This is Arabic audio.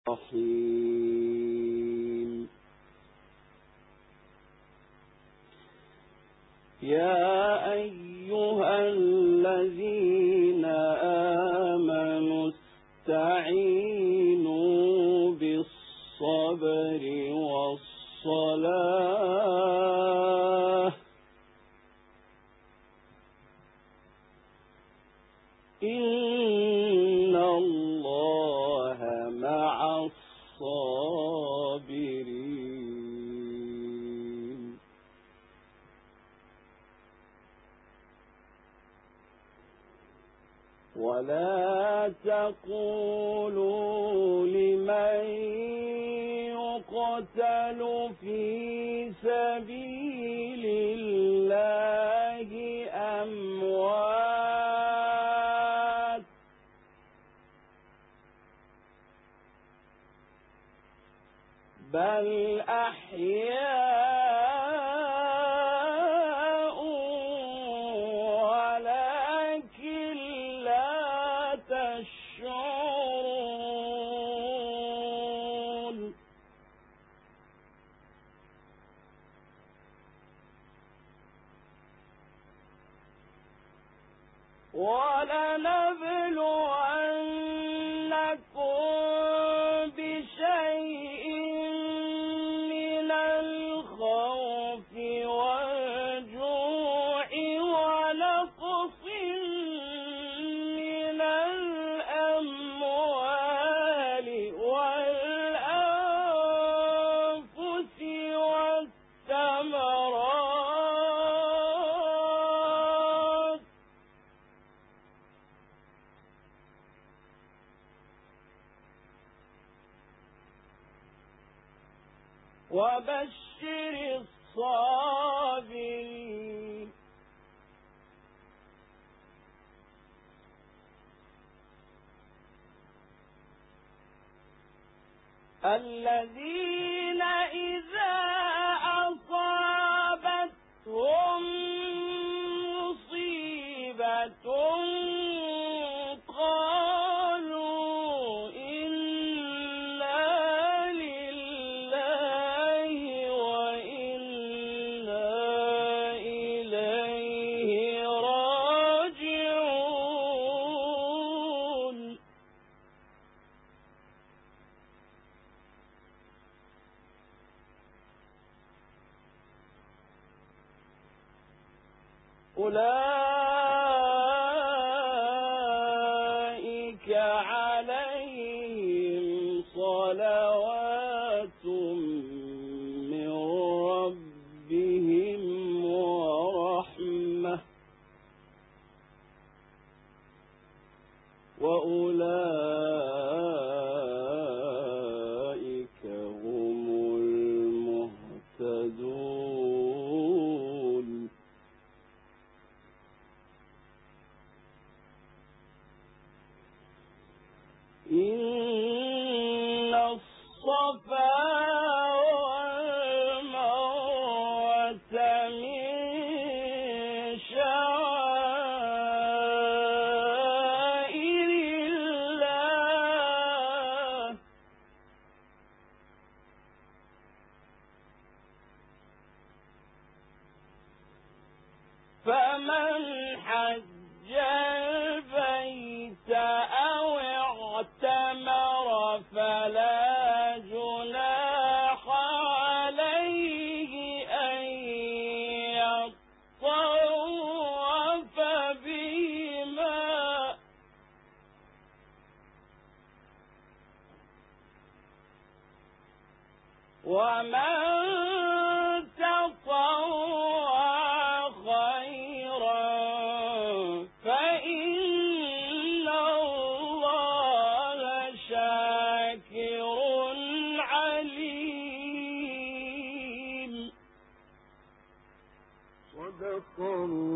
الرحيم. يا أيها الذين آمنوا استعينوا بالصبر والصلاة إن الله مع الصابرين. ولا تقولوا لمن يقتل في سبيل الله أموات بل أحياء ولكن لا تشعرون. ولنبلونكم بشيء من الخوف والجوع ونقص من الأموال والأنفس والثمرات وبشر الصابرين. الذين إذا أصابتهم مصيبة قالوا إنا لله وإنا إليه راجعون. أولئك عليهم صلوات من ربهم ورحمة وأولئك هم المهتدون. إن الصفا والمروة من شعائر الله فمن حج البيت أو اعتمر فلا جناح عليه أن يطوف بهما ومن تطوع خيرا فإن الله شاكر عليم. صدق الله.